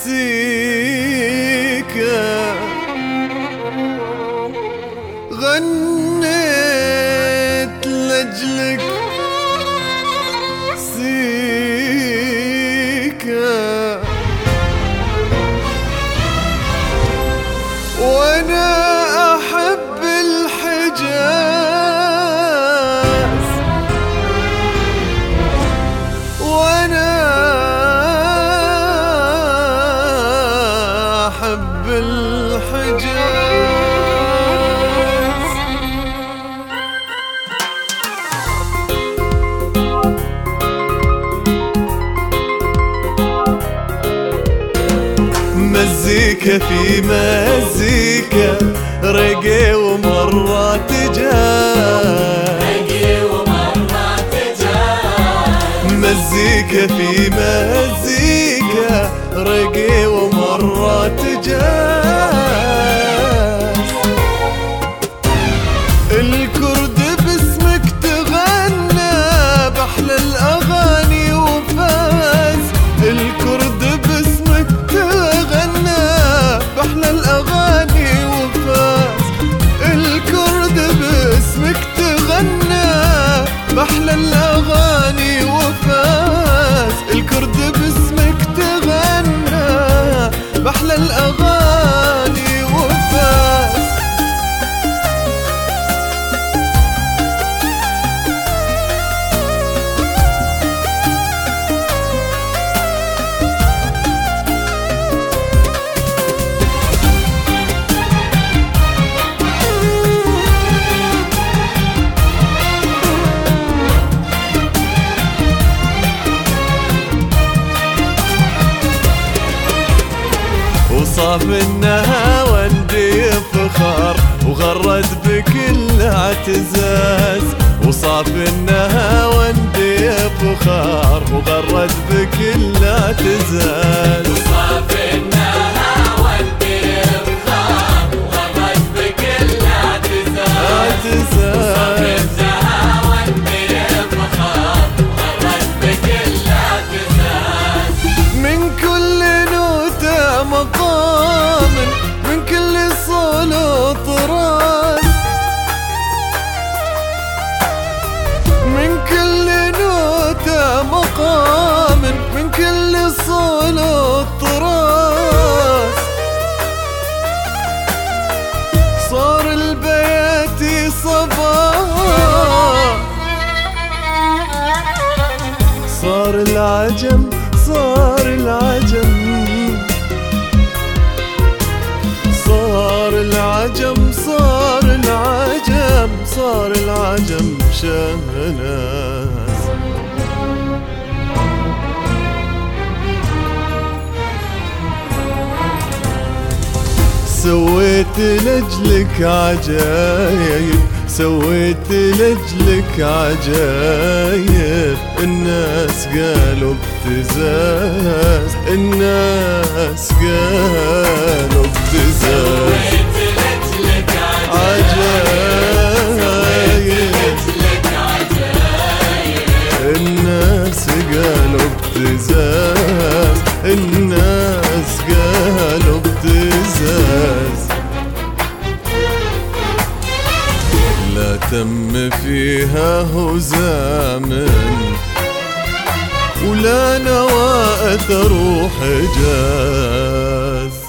سيكا غنيت لأجلك سيكا وانا احب الحجاز وانا احب الحجاز مزيكا في مزيكا رقي ومرات جاز مزيكا في مزيكا رقي ومرات جاز الكرد باسمك تغنى بأحلى الأغاني وفاز الكرد باسمك تغنى بأحلى الأغاني وفاز الكرد باسمك تغنى بأحلى الأغاني وفاز الكرد باسمك تغنى بأحلى الأغاني وفاز وصاف انها وندي فخار وغرد بكل اعتزاز وصاف انها وندي فخار وغرد بكل اعتزاز وصاف انها وندي فخار وغرد بكل اعتزاز وصاف انها وندي فخار وغرد بكل اعتزاز من كل نوتة مقام من كل صولة طراز من كل نوتة مقام من كل صولة طراز صار البيت صباح صار العجم صار العجم صار العجم صار العجم صار العجم شهناز سويت لأجلك عجايب سويت لأجلك عجايب الناس قالوا ابتزاز الناس قالوا ابتزاز سويت لأجلك عجايب الناس قالوا ابتزاز الناس قالوا ابتزاز لا تم فيها هزام ولا نوى أثر حجاز